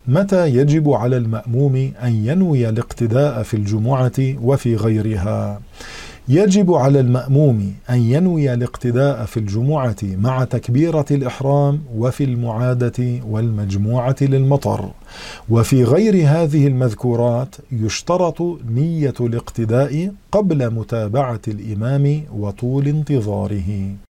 متى يجب على المأموم أن ينوي الاقتداء في الجمعة وفي غيرها؟ يجب على المأموم أن ينوي الاقتداء في الجمعة مع تكبيرة الإحرام وفي المعادة والمجموعة للمطر، وفي غير هذه المذكورات يشترط نية الاقتداء قبل متابعة الإمام وطول انتظاره.